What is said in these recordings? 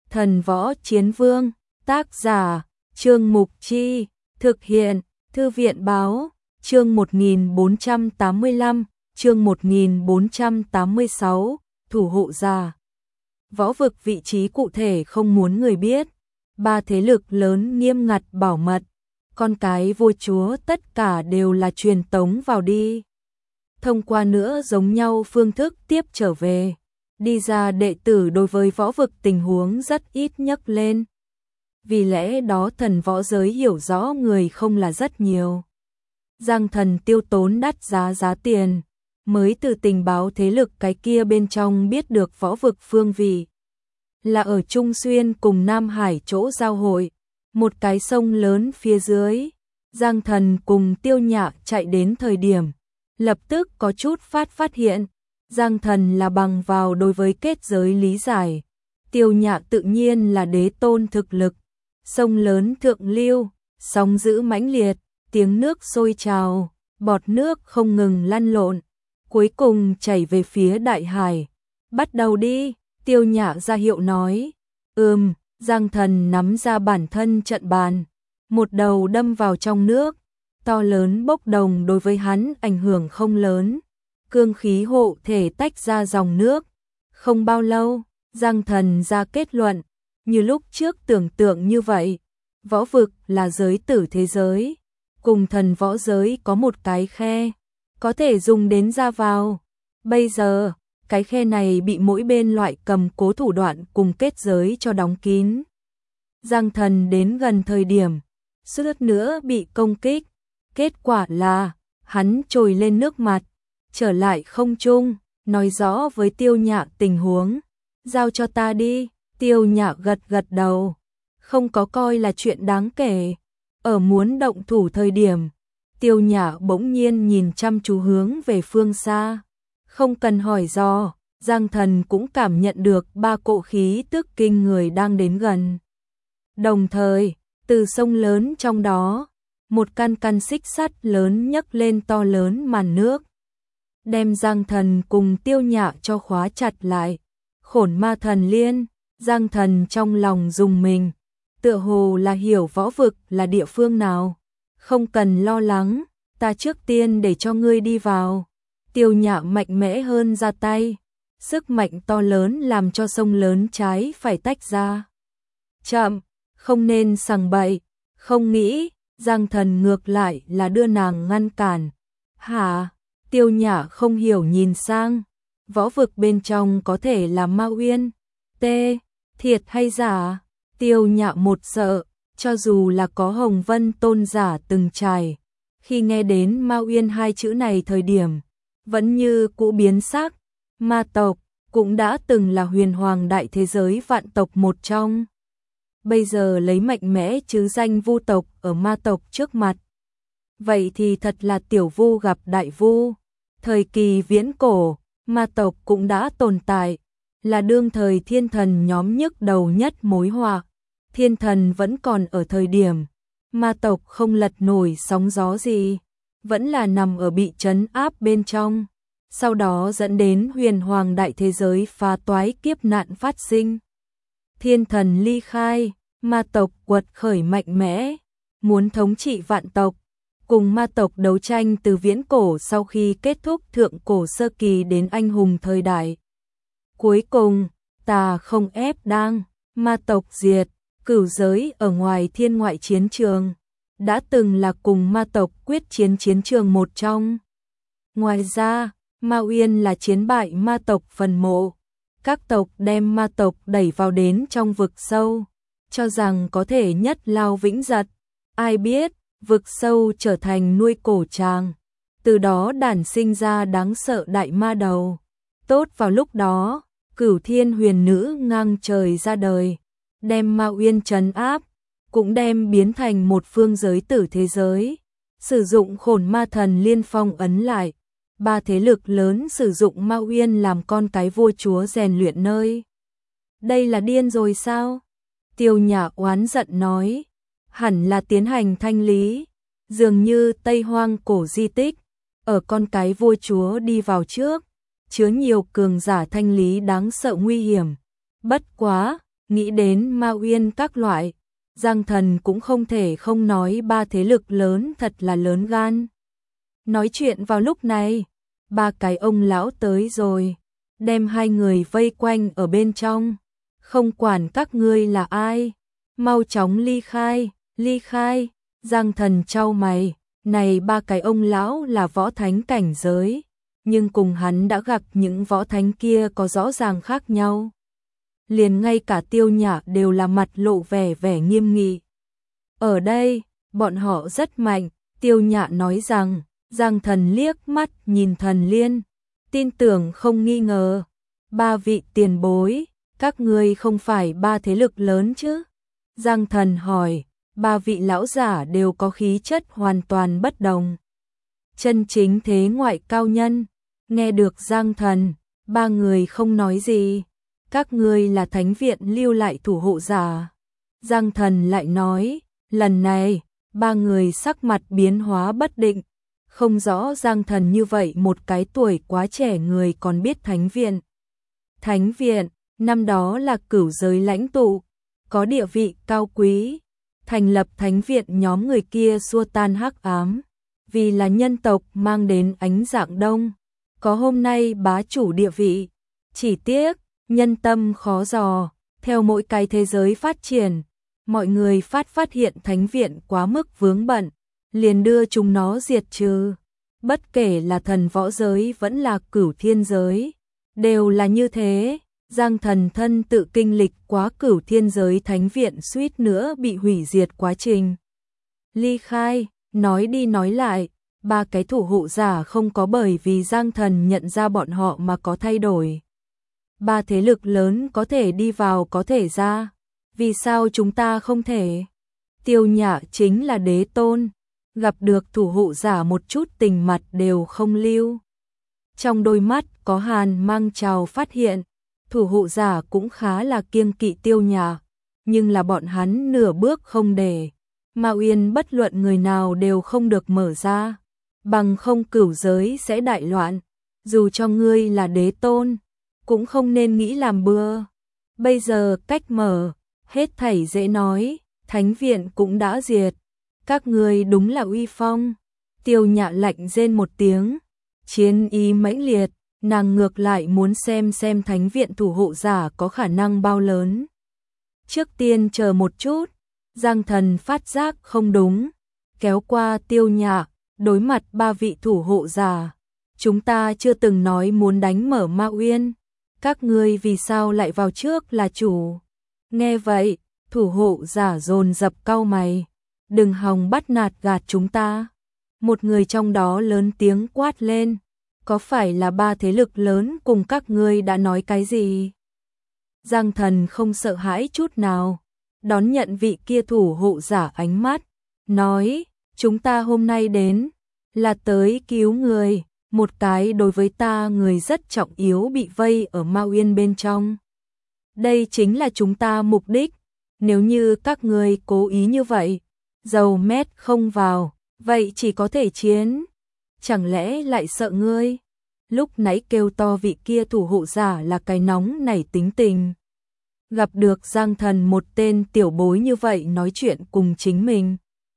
Thần Võ Chiến Vương, tác giả, Trương Mục Chi, thực hiện, Thư viện Báo, chương 1485, chương 1486, thủ hộ giả. Võ vực vị trí cụ thể không muốn người biết, ba thế lực lớn nghiêm ngặt bảo mật, con cái vua chúa tất cả đều là truyền tống vào đi. Thông qua nữa giống nhau phương thức tiếp trở về, đi ra đệ tử đối với võ vực tình huống rất ít nhắc lên. Vì lẽ đó thần võ giới hiểu rõ người không là rất nhiều. Giang Thần tiêu tốn đắt giá tiền, mới từ tình báo thế lực cái kia bên trong biết được võ vực phương vị. Là ở Trung Xuyên cùng Nam Hải chỗ giao hội, một cái sông lớn phía dưới. Giang Thần cùng Tiêu Nhạ chạy đến thời điểm, lập tức có chút phát hiện. Giang Thần là bằng vào đối với kết giới lý giải, Tiêu Nhạ tự nhiên là đế tôn thực lực. Sông lớn thượng lưu, sóng dữ mãnh liệt, tiếng nước sôi trào, bọt nước không ngừng lăn lộn, cuối cùng chảy về phía đại hải. Bắt đầu đi, Tiêu Nhạ ra hiệu nói. Giang Thần nắm ra bản thân trận bàn, một đầu đâm vào trong nước, to lớn bốc đồng đối với hắn ảnh hưởng không lớn. Cương khí hộ thể tách ra dòng nước. Không bao lâu, Giang Thần ra kết luận, như lúc trước tưởng tượng như vậy, võ vực là giới tử thế giới, cùng thần võ giới có một cái khe, có thể dùng đến ra vào. Bây giờ, cái khe này bị mỗi bên loại cầm cố thủ đoạn cùng kết giới cho đóng kín. Giang Thần đến gần thời điểm, suýt nữa bị công kích, kết quả là, hắn trồi lên nước mặt, trở lại không trung, nói rõ với Tiêu Nhạ tình huống. Giao cho ta đi. Tiêu Nhạ gật đầu, không có coi là chuyện đáng kể. Ở muốn động thủ thời điểm, Tiêu Nhạ bỗng nhiên nhìn chăm chú hướng về phương xa. Không cần hỏi do, Giang Thần cũng cảm nhận được ba cỗ khí tức kinh người đang đến gần. Đồng thời, từ sông lớn trong đó, một căn xích sắt lớn nhấc lên to lớn màn nước, đem Giang Thần cùng Tiêu Nhạ cho khóa chặt lại. Khổn Ma Thần Liên. Giang Thần trong lòng rùng mình, tựa hồ là hiểu võ vực là địa phương nào. Không cần lo lắng, ta trước tiên để cho ngươi đi vào. Tiêu Nhạ mạnh mẽ hơn ra tay, sức mạnh to lớn làm cho sông lớn trái phải tách ra. Chậm, không nên sằng bậy. Không nghĩ, Giang Thần ngược lại là đưa nàng ngăn cản. Hả? Tiêu Nhạ không hiểu nhìn sang, võ vực bên trong có thể là Ma Uyên. Thiệt hay giả? Tiêu Nhạ một sợ, cho dù là có Hồng Vân tôn giả từng trải, khi nghe đến Ma Uyên hai chữ này thời điểm, vẫn như cũ biến sắc. Ma tộc cũng đã từng là huyền hoàng đại thế giới vạn tộc một trong. Bây giờ lấy mạnh mẽ chứ danh vu tộc ở ma tộc trước mặt. Vậy thì thật là tiểu vu gặp đại vu. Thời kỳ viễn cổ, ma tộc cũng đã tồn tại, là đương thời thiên thần nhóm nhức đầu nhất mối họa. Thiên thần vẫn còn ở thời điểm, ma tộc không lật nổi sóng gió gì, vẫn là nằm ở bị trấn áp bên trong. Sau đó dẫn đến huyền hoàng đại thế giới phá toái kiếp nạn phát sinh. Thiên thần ly khai, ma tộc quật khởi mạnh mẽ, muốn thống trị vạn tộc. Cùng ma tộc đấu tranh từ viễn cổ sau khi kết thúc thượng cổ sơ kỳ đến anh hùng thời đại. Cuối cùng, tà không ép đang, ma tộc diệt, cửu giới ở ngoài thiên ngoại chiến trường, đã từng là cùng ma tộc quyết chiến chiến trường một trong. Ngoài ra, Ma Uyên là chiến bại ma tộc phần mộ, các tộc đem ma tộc đẩy vào đến trong vực sâu, cho rằng có thể nhất lao vĩnh giật. Ai biết, vực sâu trở thành nuôi cổ tràng, từ đó đản sinh ra đáng sợ đại ma đầu. Tốt vào lúc đó, Cửu Thiên Huyền Nữ ngang trời ra đời, đem Ma Uyên trấn áp, cũng đem biến thành một phương giới tử thế giới. Sử dụng Khổn Ma Thần Liên phong ấn lại, ba thế lực lớn sử dụng Ma Uyên làm con cái vua chúa rèn luyện nơi. Đây là điên rồi sao? Tiêu Nhạ oán giận nói. Hẳn là tiến hành thanh lý, dường như Tây Hoang cổ di tích, ở con cái vua chúa đi vào trước, chứa nhiều cường giả thanh lý đáng sợ nguy hiểm. Bất quá, Nghĩ đến Ma Uyên các loại, Giang Thần cũng không thể không nói ba thế lực lớn thật là lớn gan. Nói chuyện vào lúc này, ba cái ông lão tới rồi, đem hai người vây quanh ở bên trong. Không quản các ngươi là ai, mau chóng ly khai, ly khai. Giang Thần chau mày, này ba cái ông lão là võ thánh cảnh giới, nhưng cùng hắn đã gặp những võ thánh kia có rõ ràng khác nhau. Liền ngay cả Tiêu Nhã đều là mặt lộ vẻ vẻ nghiêm nghị. Ở đây, bọn họ rất mạnh, Tiêu Nhã nói rằng. Giang Thần liếc mắt nhìn Thần Liên, tin tưởng không nghi ngờ. Ba vị tiền bối, các ngươi không phải ba thế lực lớn chứ? Giang Thần hỏi, ba vị lão giả đều có khí chất hoàn toàn bất đồng. Chân chính thế ngoại cao nhân, nghe được Giang Thần, ba người không nói gì. Các ngươi là thánh viện lưu lại thủ hộ giả. Giang Thần lại nói, lần này, ba người sắc mặt biến hóa bất định. Không rõ Giang Thần như vậy một cái tuổi quá trẻ người còn biết thánh viện. Thánh viện, năm đó là cửu giới lãnh tụ, có địa vị cao quý. Thành lập thánh viện nhóm người kia xua tan hắc ám, vì là nhân tộc mang đến ánh dạng đông. Có hôm nay bá chủ địa vị, chỉ tiếc, nhân tâm khó dò, theo mỗi cái thế giới phát triển. Mọi người phát hiện thánh viện quá mức vướng bận, liền đưa chúng nó diệt trừ. Bất kể là thần võ giới vẫn là cửu thiên giới, đều là như thế. Giang Thần thân tự kinh lịch quá cửu thiên giới thánh viện suýt nữa bị hủy diệt quá trình. Ly khai, nói đi nói lại, ba cái thủ hộ giả không có bởi vì Giang Thần nhận ra bọn họ mà có thay đổi. Ba thế lực lớn có thể đi vào có thể ra, vì sao chúng ta không thể? Tiêu Nhã chính là đế tôn, gặp được thủ hộ giả một chút tình mặt đều không lưu. Trong đôi mắt có hàn mang trào phát hiện, thủ hộ giả cũng khá là kiêng kỵ Tiêu Nhã, nhưng là bọn hắn nửa bước không để. Ma Uyên bất luận người nào đều không được mở ra, bằng không cửu giới sẽ đại loạn. Dù cho ngươi là đế tôn, cũng không nên nghĩ làm bừa. Bây giờ cách mở, hết thảy dễ nói, thánh viện cũng đã diệt. Các ngươi đúng là uy phong. Tiêu Nhã lạnh rên một tiếng, chiến ý mãnh liệt, nàng ngược lại muốn xem thánh viện thủ hộ giả có khả năng bao lớn. Trước tiên chờ một chút, Giang Thần phát giác không đúng, kéo qua Tiêu Nhã, đối mặt ba vị thủ hộ giả. Chúng ta chưa từng nói muốn đánh mở Ma Uyên, các ngươi vì sao lại vào trước là chủ? Nghe vậy, thủ hộ giả dồn dập cau mày, đừng hòng bắt nạt gạt chúng ta. Một người trong đó lớn tiếng quát lên, có phải là ba thế lực lớn cùng các ngươi đã nói cái gì? Giang Thần không sợ hãi chút nào, đón nhận vị kia thủ hộ giả ánh mắt, nói, chúng ta hôm nay đến, là tới cứu người, một cái đối với ta người rất trọng yếu bị vây ở Ma Uyên bên trong. Đây chính là chúng ta mục đích, nếu như các ngươi cố ý như vậy, dầu mét không vào, vậy chỉ có thể chiến. Chẳng lẽ lại sợ ngươi? Lúc nãy kêu to vị kia thủ hộ giả là cái nóng nảy tính tình. Gặp được Giang Thần một tên tiểu bối như vậy nói chuyện cùng chính mình.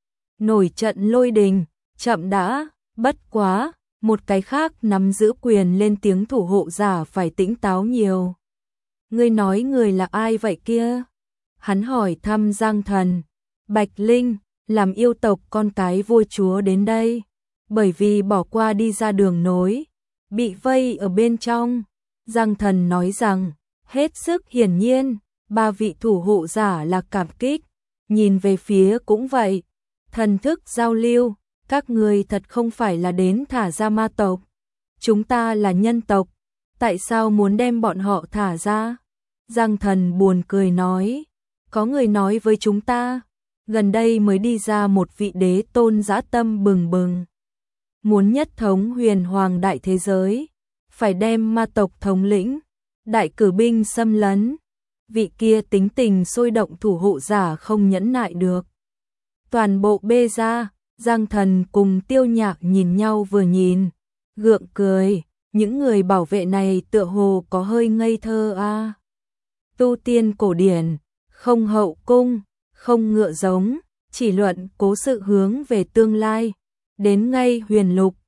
Nổi trận lôi đình, chậm đã, bất quá, một cái khác nắm giữ quyền lên tiếng thủ hộ giả phải tỉnh táo nhiều. Ngươi nói người là ai vậy kia? Hắn hỏi thăm Giang Thần. Bạch Linh, làm yêu tộc con cái vua chúa đến đây, bởi vì bỏ qua đi ra đường nối, bị vây ở bên trong. Giang Thần nói rằng, hết sức hiển nhiên, ba vị thủ hộ giả là cảm kích, nhìn về phía cũng vậy, thần thức giao lưu, các người thật không phải là đến thả ra ma tộc, chúng ta là nhân tộc, tại sao muốn đem bọn họ thả ra? Giang Thần buồn cười nói, có người nói với chúng ta, gần đây mới đi ra một vị đế tôn dã tâm bừng bừng, muốn nhất thống huyền hoàng đại thế giới, phải đem ma tộc thống lĩnh, đại cử binh xâm lấn. Vị kia tính tình sôi động thủ hộ giả không nhẫn nại được. Toàn bộ bê ra, Giang Thần cùng Tiêu Nhã nhìn nhau vừa nhìn, gượng cười, những người bảo vệ này tựa hồ có hơi ngây thơ a. tu tiên cổ điển, không hậu cung, không ngựa giống, chỉ luận cố sự hướng về tương lai. Đến ngay Huyền Lục,